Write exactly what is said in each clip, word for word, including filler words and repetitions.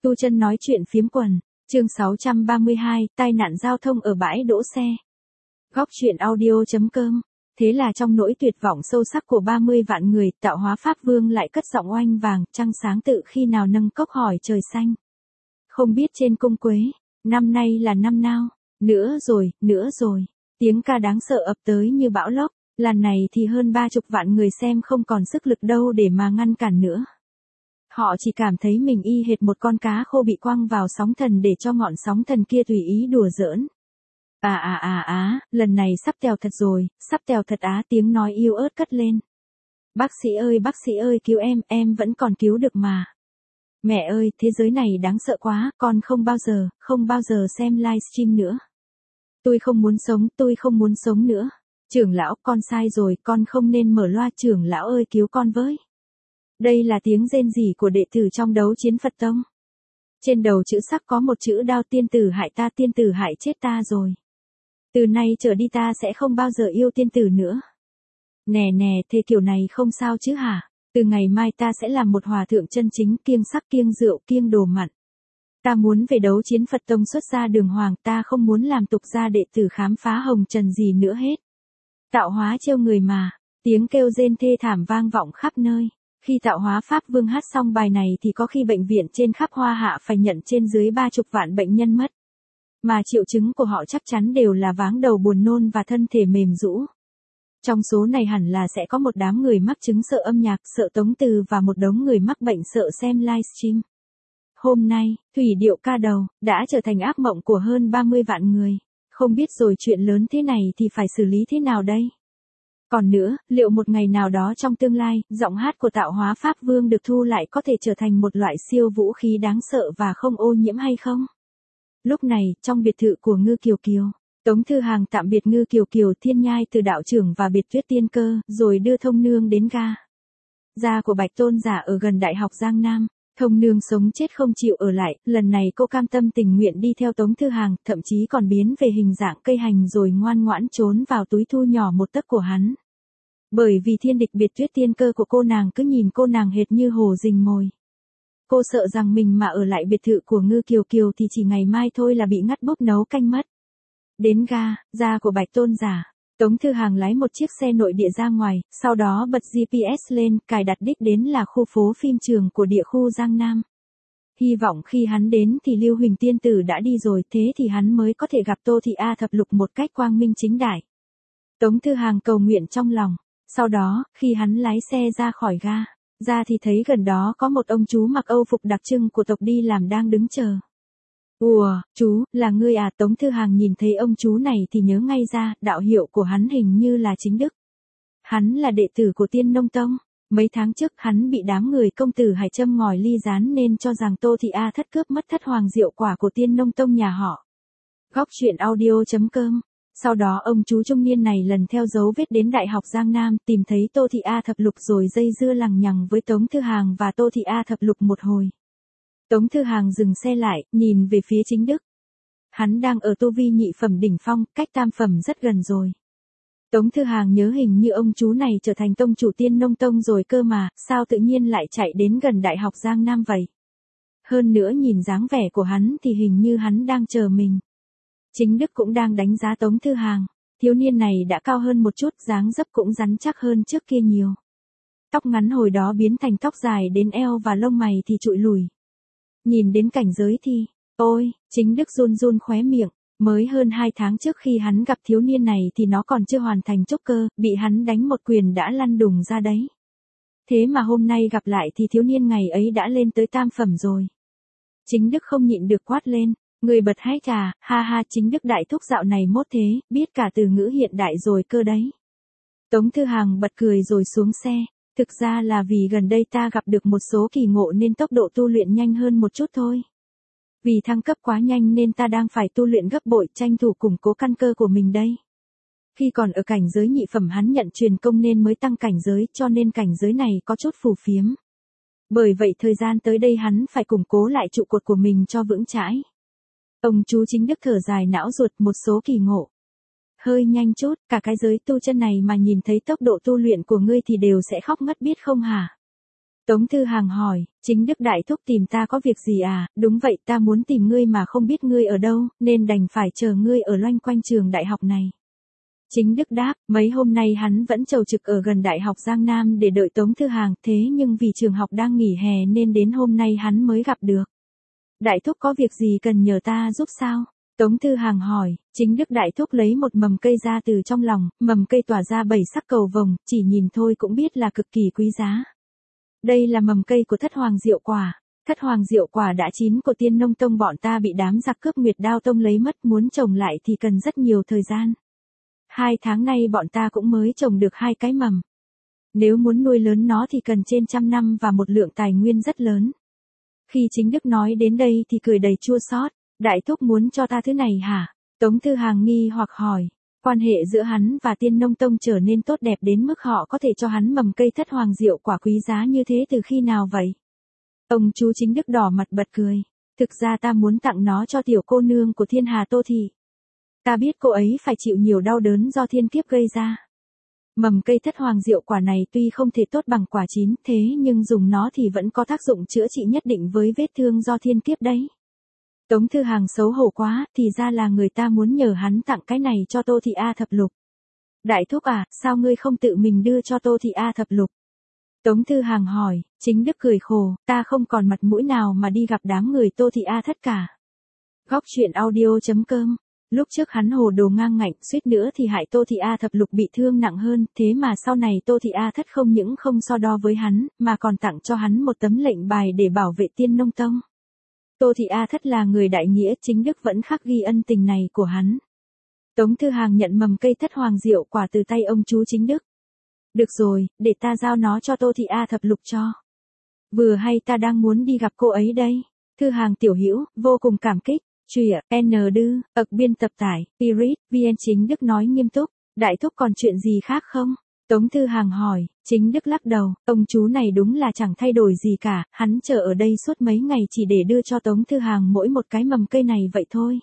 Tu Chân nói chuyện phiếm quần, chương sáu trăm ba mươi hai, tai nạn giao thông ở bãi đỗ xe. Góc truyện audio chấm com. Thế là trong nỗi tuyệt vọng sâu sắc của ba mươi vạn người, Tạo Hóa Pháp Vương lại cất giọng oanh vàng, trăng sáng tự khi nào nâng cốc hỏi trời xanh. Không biết trên cung Quế, năm nay là năm nào, nữa rồi, nữa rồi. Tiếng ca đáng sợ ập tới như bão lốc, lần này thì hơn ba chục vạn người xem không còn sức lực đâu để mà ngăn cản nữa. Họ chỉ cảm thấy mình y hệt một con cá khô bị quăng vào sóng thần để cho ngọn sóng thần kia tùy ý đùa giỡn. À à à á, lần này sắp tèo thật rồi, sắp tèo thật á, tiếng nói yếu ớt cất lên. Bác sĩ ơi, bác sĩ ơi, cứu em, em vẫn còn cứu được mà. Mẹ ơi, thế giới này đáng sợ quá, con không bao giờ, không bao giờ xem livestream nữa. Tôi không muốn sống, tôi không muốn sống nữa. Trưởng lão, con sai rồi, con không nên mở loa, trưởng lão ơi cứu con với. Đây là tiếng rên rỉ của đệ tử trong đấu chiến Phật tông. Trên đầu chữ sắc có một chữ đao, tiên tử hại ta, tiên tử hại chết ta rồi. Từ nay trở đi ta sẽ không bao giờ yêu tiên tử nữa. Nè nè, thế kiểu này không sao chứ hả? Từ ngày mai ta sẽ làm một hòa thượng chân chính, kiêng sắc kiêng rượu kiêng đồ mặn. Ta muốn về đấu chiến Phật tông xuất gia đường hoàng, ta không muốn làm tục gia đệ tử khám phá hồng trần gì nữa hết. Tạo hóa trêu người mà, tiếng kêu rên thê thảm vang vọng khắp nơi. Khi Tạo Hóa Pháp Vương hát xong bài này thì có khi bệnh viện trên khắp Hoa Hạ phải nhận trên dưới ba chục vạn bệnh nhân mất. Mà triệu chứng của họ chắc chắn đều là váng đầu, buồn nôn và thân thể mềm rũ. Trong số này hẳn là sẽ có một đám người mắc chứng sợ âm nhạc, sợ tống từ và một đống người mắc bệnh sợ xem livestream. Hôm nay, thủy điệu ca đầu đã trở thành ác mộng của hơn ba mươi vạn người. Không biết rồi chuyện lớn thế này thì phải xử lý thế nào đây? Còn nữa, liệu một ngày nào đó trong tương lai, giọng hát của Tạo Hóa Pháp Vương được thu lại có thể trở thành một loại siêu vũ khí đáng sợ và không ô nhiễm hay không? Lúc này, trong biệt thự của Ngư Kiều Kiều, Tống Thư Hàng tạm biệt Ngư Kiều Kiều, Thiên Nhai Từ đạo trưởng và Biệt Tuyết Tiên Cơ, rồi đưa Thông Nương đến ga. Gia của Bạch Tôn Giả ở gần Đại học Giang Nam. Thông Nương sống chết không chịu ở lại, lần này cô cam tâm tình nguyện đi theo Tống Thư Hàng, thậm chí còn biến về hình dạng cây hành rồi ngoan ngoãn trốn vào túi thu nhỏ một tấc của hắn. Bởi vì thiên địch Biệt Tuyết Tiên Cơ của cô nàng cứ nhìn cô nàng hệt như hổ rình mồi. Cô sợ rằng mình mà ở lại biệt thự của Ngư Kiều Kiều thì chỉ ngày mai thôi là bị ngắt bốc nấu canh mất. Đến ga, gia của Bạch Tôn Giả, Tống Thư Hàng lái một chiếc xe nội địa ra ngoài, sau đó bật giê pê ét lên, cài đặt đích đến là khu phố phim trường của địa khu Giang Nam. Hy vọng khi hắn đến thì Lưu Huỳnh tiên tử đã đi rồi, thế thì hắn mới có thể gặp Tô Thị A Thập Lục một cách quang minh chính đại. Tống Thư Hàng cầu nguyện trong lòng. Sau đó, khi hắn lái xe ra khỏi ga, ra thì thấy gần đó có một ông chú mặc âu phục đặc trưng của tộc đi làm đang đứng chờ. Ùa, chú, là ngươi à? Tống Thư Hàng nhìn thấy ông chú này thì nhớ ngay ra, đạo hiệu của hắn hình như là Chính Đức. Hắn là đệ tử của Tiên Nông Tông. Mấy tháng trước hắn bị đám người công tử Hải châm ngòi ly gián nên cho rằng Tô Thị A thất cướp mất thất hoàng diệu quả của Tiên Nông Tông nhà họ. Góc truyện audio chấm com. Sau đó ông chú trung niên này lần theo dấu vết đến Đại học Giang Nam, tìm thấy Tô Thị A Thập Lục rồi dây dưa lằng nhằng với Tống Thư Hàng và Tô Thị A Thập Lục một hồi. Tống Thư Hàng dừng xe lại, nhìn về phía Chính Đức. Hắn đang ở tu vi nhị phẩm đỉnh phong, cách tam phẩm rất gần rồi. Tống Thư Hàng nhớ hình như ông chú này trở thành tông chủ Tiên Nông Tông rồi cơ mà, sao tự nhiên lại chạy đến gần Đại học Giang Nam vậy? Hơn nữa nhìn dáng vẻ của hắn thì hình như hắn đang chờ mình. Chính Đức cũng đang đánh giá Tống Thư Hàng. Thiếu niên này đã cao hơn một chút, dáng dấp cũng rắn chắc hơn trước kia nhiều. Tóc ngắn hồi đó biến thành tóc dài đến eo và lông mày thì trụi lùi. Nhìn đến cảnh giới thì, ôi, Chính Đức run run khóe miệng. Mới hơn hai tháng trước khi hắn gặp thiếu niên này thì nó còn chưa hoàn thành trúc cơ, bị hắn đánh một quyền đã lăn đùng ra đấy. Thế mà hôm nay gặp lại thì thiếu niên ngày ấy đã lên tới tam phẩm rồi. Chính Đức không nhịn được quát lên. Người bật hái trà, ha ha, Chính Đức đại thúc dạo này mốt thế, biết cả từ ngữ hiện đại rồi cơ đấy. Tống Thư Hàng bật cười rồi xuống xe, thực ra là vì gần đây ta gặp được một số kỳ ngộ nên tốc độ tu luyện nhanh hơn một chút thôi. Vì thăng cấp quá nhanh nên ta đang phải tu luyện gấp bội, tranh thủ củng cố căn cơ của mình đây. Khi còn ở cảnh giới nhị phẩm hắn nhận truyền công nên mới tăng cảnh giới, cho nên cảnh giới này có chút phù phiếm. Bởi vậy thời gian tới đây hắn phải củng cố lại trụ cột của mình cho vững chãi. Ông chú Chính Đức thở dài não ruột, một số kỳ ngộ. Hơi nhanh chút, cả cái giới tu chân này mà nhìn thấy tốc độ tu luyện của ngươi thì đều sẽ khóc ngất biết không hả? Tống Thư Hàng hỏi, Chính Đức Đại Thúc tìm ta có việc gì à? Đúng vậy, ta muốn tìm ngươi mà không biết ngươi ở đâu, nên đành phải chờ ngươi ở loanh quanh trường đại học này. Chính Đức đáp, mấy hôm nay hắn vẫn chầu trực ở gần Đại học Giang Nam để đợi Tống Thư Hàng, thế nhưng vì trường học đang nghỉ hè nên đến hôm nay hắn mới gặp được. Đại Thúc có việc gì cần nhờ ta giúp sao? Tống Thư Hàng hỏi, Chính Đức Đại Thúc lấy một mầm cây ra từ trong lòng, mầm cây tỏa ra bảy sắc cầu vồng, chỉ nhìn thôi cũng biết là cực kỳ quý giá. Đây là mầm cây của Thất Hoàng Diệu Quả. Thất Hoàng Diệu Quả đã chín của Tiên Nông Tông bọn ta bị đám giặc cướp Nguyệt Đao Tông lấy mất, muốn trồng lại thì cần rất nhiều thời gian. Hai tháng nay bọn ta cũng mới trồng được hai cái mầm. Nếu muốn nuôi lớn nó thì cần trên trăm năm và một lượng tài nguyên rất lớn. Khi Chính Đức nói đến đây thì cười đầy chua xót. Đại Thúc muốn cho ta thứ này hả? Tống Thư Hàng nghi hoặc hỏi. Quan hệ giữa hắn và Tiên Nông Tông trở nên tốt đẹp đến mức họ có thể cho hắn mầm cây Thất Hoàng Diệu Quả quý giá như thế từ khi nào vậy? Ông chú Chính Đức đỏ mặt bật cười. Thực ra ta muốn tặng nó cho tiểu cô nương của Thiên Hà Tô Thị. Ta biết cô ấy phải chịu nhiều đau đớn do thiên kiếp gây ra. Mầm cây Thất Hoàng Diệu Quả này tuy không thể tốt bằng quả chín, thế nhưng dùng nó thì vẫn có tác dụng chữa trị nhất định với vết thương do thiên kiếp đấy. Tống Thư Hàng xấu hổ quá, thì ra là người ta muốn nhờ hắn tặng cái này cho Tô Thị A Thập Lục. Đại Thúc à, sao ngươi không tự mình đưa cho Tô Thị A Thập Lục? Tống Thư Hàng hỏi, Chính Đức cười khổ, ta không còn mặt mũi nào mà đi gặp đám người Tô Thị A Thất cả. Góc truyện audio chấm com. Lúc trước hắn hồ đồ ngang ngạnh, suýt nữa thì hại Tô Thị A Thập Lục bị thương nặng hơn, thế mà sau này Tô Thị A Thất không những không so đo với hắn, mà còn tặng cho hắn một tấm lệnh bài để bảo vệ Tiên Nông Tông. Tô Thị A Thất là người đại nghĩa, Chính Đức vẫn khắc ghi ân tình này của hắn. Tống Thư Hàng nhận mầm cây Thất Hoàng Diệu Quả từ tay ông chú Chính Đức. Được rồi, để ta giao nó cho Tô Thị A Thập Lục cho. Vừa hay ta đang muốn đi gặp cô ấy đây. Thư Hàng tiểu hữu, vô cùng cảm kích. Truyện, N Đư, ậc biên tập tải, Spirit, vê en Chính Đức nói nghiêm túc. Đại Thúc còn chuyện gì khác không? Tống Thư Hàng hỏi, Chính Đức lắc đầu, ông chú này đúng là chẳng thay đổi gì cả, hắn chờ ở đây suốt mấy ngày chỉ để đưa cho Tống Thư Hàng mỗi một cái mầm cây này vậy thôi.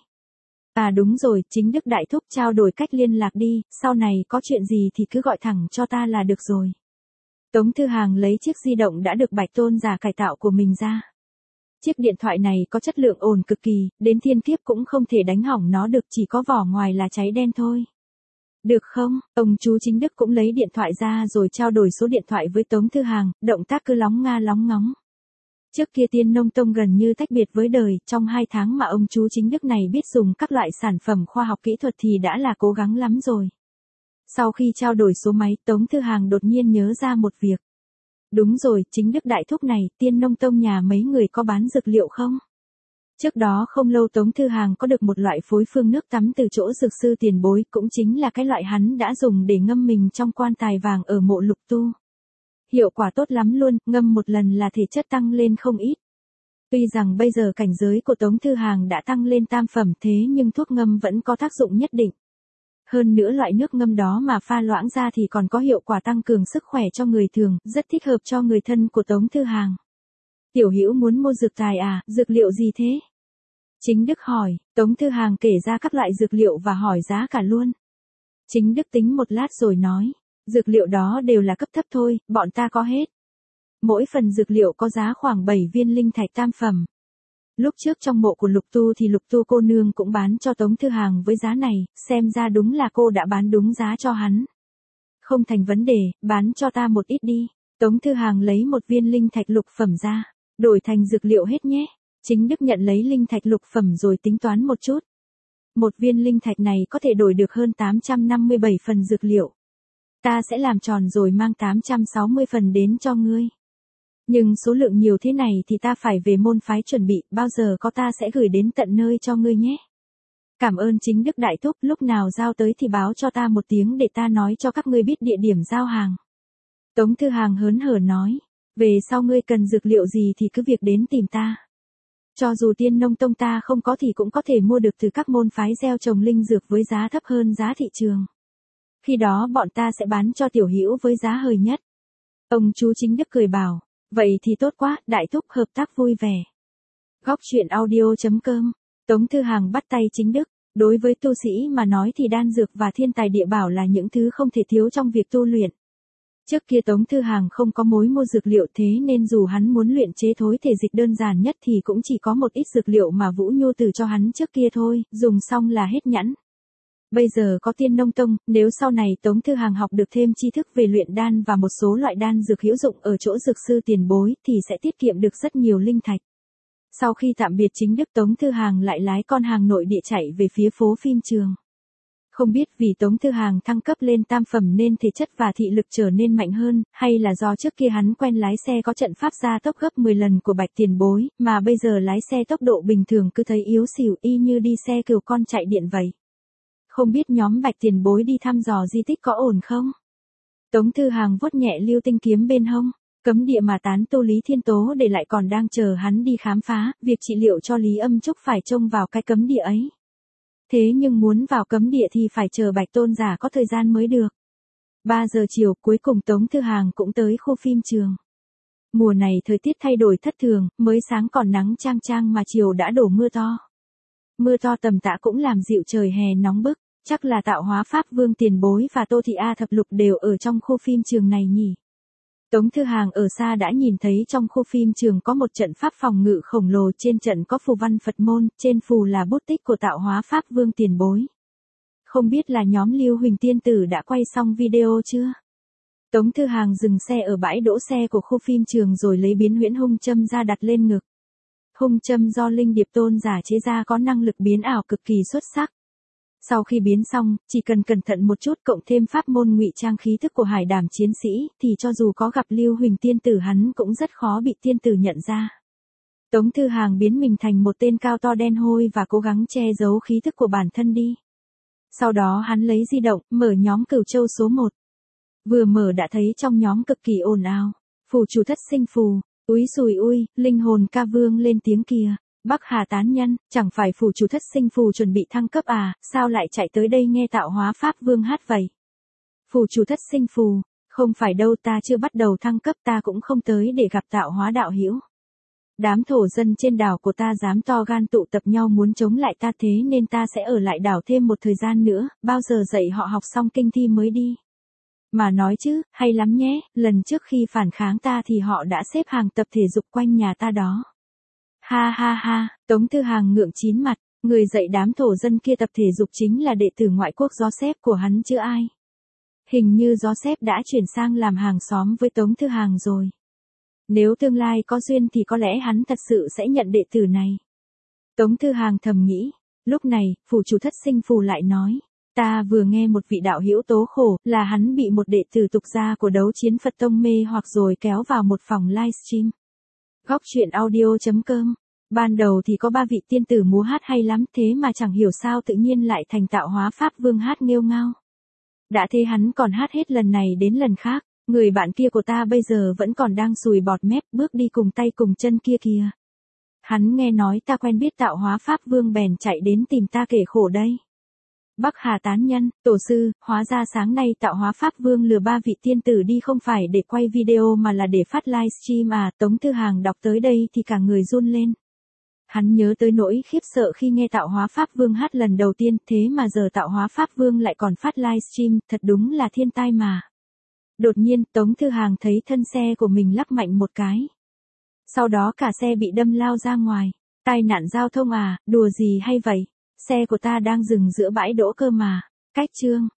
À đúng rồi, Chính Đức Đại Thúc trao đổi cách liên lạc đi, sau này có chuyện gì thì cứ gọi thẳng cho ta là được rồi. Tống Thư Hàng lấy chiếc di động đã được Bạch Tôn giả cải tạo của mình ra. Chiếc điện thoại này có chất lượng ổn cực kỳ, đến thiên kiếp cũng không thể đánh hỏng nó được, chỉ có vỏ ngoài là cháy đen thôi. Được không? Ông chú Chính Đức cũng lấy điện thoại ra rồi trao đổi số điện thoại với Tống Thư Hàng, động tác cứ lóng nga lóng ngóng. Trước kia Tiên Nông Tông gần như tách biệt với đời, trong hai tháng mà ông chú Chính Đức này biết dùng các loại sản phẩm khoa học kỹ thuật thì đã là cố gắng lắm rồi. Sau khi trao đổi số máy, Tống Thư Hàng đột nhiên nhớ ra một việc. Đúng rồi, Chính Đức Đại Thúc này, Tiên Nông Tông nhà mấy người có bán dược liệu không? Trước đó không lâu Tống Thư Hàng có được một loại phối phương nước tắm từ chỗ dược sư tiền bối, cũng chính là cái loại hắn đã dùng để ngâm mình trong quan tài vàng ở mộ Lục Tu. Hiệu quả tốt lắm luôn, ngâm một lần là thể chất tăng lên không ít. Tuy rằng bây giờ cảnh giới của Tống Thư Hàng đã tăng lên tam phẩm, thế nhưng thuốc ngâm vẫn có tác dụng nhất định. Hơn nữa loại nước ngâm đó mà pha loãng ra thì còn có hiệu quả tăng cường sức khỏe cho người thường, rất thích hợp cho người thân của Tống Thư Hàng. Tiểu hữu muốn mua dược tài à, dược liệu gì thế? Chính Đức hỏi, Tống Thư Hàng kể ra các loại dược liệu và hỏi giá cả luôn. Chính Đức tính một lát rồi nói, dược liệu đó đều là cấp thấp thôi, bọn ta có hết. Mỗi phần dược liệu có giá khoảng bảy viên linh thạch tam phẩm. Lúc trước trong mộ của Lục Tu thì Lục Tu cô nương cũng bán cho Tống Thư Hàng với giá này, xem ra đúng là cô đã bán đúng giá cho hắn. Không thành vấn đề, bán cho ta một ít đi. Tống Thư Hàng lấy một viên linh thạch lục phẩm ra, đổi thành dược liệu hết nhé. Chính Đức nhận lấy linh thạch lục phẩm rồi tính toán một chút. Một viên linh thạch này có thể đổi được hơn tám trăm năm mươi bảy phần dược liệu. Ta sẽ làm tròn rồi mang tám trăm sáu mươi phần đến cho ngươi. Nhưng số lượng nhiều thế này thì ta phải về môn phái chuẩn bị, bao giờ có ta sẽ gửi đến tận nơi cho ngươi nhé. Cảm ơn Chính Đức Đại Thúc, lúc nào giao tới thì báo cho ta một tiếng để ta nói cho các ngươi biết địa điểm giao hàng. Tống Thư Hàng hớn hở nói, về sau ngươi cần dược liệu gì thì cứ việc đến tìm ta. Cho dù Tiên Nông Tông ta không có thì cũng có thể mua được từ các môn phái gieo trồng linh dược với giá thấp hơn giá thị trường. Khi đó bọn ta sẽ bán cho tiểu hữu với giá hời nhất. Ông chú Chính Đức cười bảo, vậy thì tốt quá, Đại Thúc hợp tác vui vẻ. Góc truyện audio chấm com. Tống Thư Hàng bắt tay Chính Đức. Đối với tu sĩ mà nói thì đan dược và thiên tài địa bảo là những thứ không thể thiếu trong việc tu luyện. Trước kia Tống Thư Hàng không có mối mua dược liệu, thế nên dù hắn muốn luyện chế thối thể dịch đơn giản nhất thì cũng chỉ có một ít dược liệu mà Vũ Nhu từ cho hắn trước kia thôi, dùng xong là hết nhẵn. Bây giờ có Tiên Nông Tông, nếu sau này Tống Thư Hàng học được thêm tri thức về luyện đan và một số loại đan dược hữu dụng ở chỗ dược sư tiền bối thì sẽ tiết kiệm được rất nhiều linh thạch. Sau khi tạm biệt chính Đức, Tống Thư Hàng lại lái con hàng nội địa chạy về phía phố phim trường. Không biết vì Tống Thư Hàng thăng cấp lên tam phẩm nên thể chất và thị lực trở nên mạnh hơn, hay là do trước kia hắn quen lái xe có trận pháp gia tốc gấp mười lần của Bạch tiền bối, mà bây giờ lái xe tốc độ bình thường cứ thấy yếu xỉu y như đi xe cừu con chạy điện vậy. Không biết nhóm Bạch tiền bối đi thăm dò di tích có ổn không? Tống Thư Hàng vuốt nhẹ lưu tinh kiếm bên hông, cấm địa mà tán tu Lý Thiên Tố để lại còn đang chờ hắn đi khám phá, việc trị liệu cho Lý Âm Trúc phải trông vào cái cấm địa ấy. Thế nhưng muốn vào cấm địa thì phải chờ Bạch tôn giả có thời gian mới được. ba giờ chiều cuối cùng Tống Thư Hàng cũng tới khu phim trường. Mùa này thời tiết thay đổi thất thường, mới sáng còn nắng chang chang mà chiều đã đổ mưa to. Mưa to tầm tã cũng làm dịu trời hè nóng bức, chắc là Tạo Hóa Pháp Vương tiền bối và Tô Thị A Thập Lục đều ở trong khu phim trường này nhỉ. Tống Thư Hàng ở xa đã nhìn thấy trong khu phim trường có một trận pháp phòng ngự khổng lồ, trên trận có phù văn Phật môn, trên phù là bút tích của Tạo Hóa Pháp Vương tiền bối. Không biết là nhóm Lưu Huỳnh tiên tử đã quay xong video chưa? Tống Thư Hàng dừng xe ở bãi đỗ xe của khu phim trường rồi lấy biến huyễn hung châm ra đặt lên ngực. Hung châm do Linh Điệp tôn giả chế ra có năng lực biến ảo cực kỳ xuất sắc. Sau khi biến xong, chỉ cần cẩn thận một chút cộng thêm pháp môn ngụy trang khí thức của Hải Đàm chiến sĩ, thì cho dù có gặp Lưu Huỳnh tiên tử hắn cũng rất khó bị tiên tử nhận ra. Tống Thư Hàng biến mình thành một tên cao to đen hôi và cố gắng che giấu khí thức của bản thân đi. Sau đó hắn lấy di động, mở nhóm Cửu Châu số một. Vừa mở đã thấy trong nhóm cực kỳ ồn ào. Phù chủ thất sinh phù, úi xùi ui, linh hồn ca vương lên tiếng kìa. Bắc Hà tán nhân, chẳng phải phù chủ thất sinh phù chuẩn bị thăng cấp à, sao lại chạy tới đây nghe Tạo Hóa Pháp Vương hát vậy? Phù chủ thất sinh phù, không phải đâu, ta chưa bắt đầu thăng cấp, ta cũng không tới để gặp Tạo Hóa đạo hữu. Đám thổ dân trên đảo của ta dám to gan tụ tập nhau muốn chống lại ta, thế nên ta sẽ ở lại đảo thêm một thời gian nữa, bao giờ dạy họ học xong kinh thi mới đi. Mà nói chứ, hay lắm nhé, lần trước khi phản kháng ta thì họ đã xếp hàng tập thể dục quanh nhà ta đó. Ha ha ha, Tống Thư Hàng ngượng chín mặt, người dạy đám thổ dân kia tập thể dục chính là đệ tử ngoại quốc Gió Xép của hắn chứ ai. Hình như Gió Xép đã chuyển sang làm hàng xóm với Tống Thư Hàng rồi. Nếu tương lai có duyên thì có lẽ hắn thật sự sẽ nhận đệ tử này. Tống Thư Hàng thầm nghĩ, lúc này, phù chủ thất sinh phù lại nói, ta vừa nghe một vị đạo hữu tố khổ, là hắn bị một đệ tử tục gia của Đấu Chiến Phật Tông mê hoặc rồi kéo vào một phòng livestream. Góc truyện audio chấm com. Ban đầu thì có ba vị tiên tử múa hát hay lắm, thế mà chẳng hiểu sao tự nhiên lại thành Tạo Hóa Pháp Vương hát nghêu ngao. Đã thế hắn còn hát hết lần này đến lần khác, người bạn kia của ta bây giờ vẫn còn đang sùi bọt mép bước đi cùng tay cùng chân kia kìa. Hắn nghe nói ta quen biết Tạo Hóa Pháp Vương bèn chạy đến tìm ta kể khổ đây. Bắc Hà tán nhân, tổ sư, hóa ra sáng nay Tạo Hóa Pháp Vương lừa ba vị tiên tử đi không phải để quay video mà là để phát livestream à. Tống Thư Hàng đọc tới đây thì cả người run lên. Hắn nhớ tới nỗi khiếp sợ khi nghe Tạo Hóa Pháp Vương hát lần đầu tiên, thế mà giờ Tạo Hóa Pháp Vương lại còn phát livestream, thật đúng là thiên tai mà. Đột nhiên, Tống Thư Hàng thấy thân xe của mình lắc mạnh một cái. Sau đó cả xe bị đâm lao ra ngoài. Tai nạn giao thông à, đùa gì hay vậy? Xe của ta đang dừng giữa bãi đỗ cơ mà. Cách chương.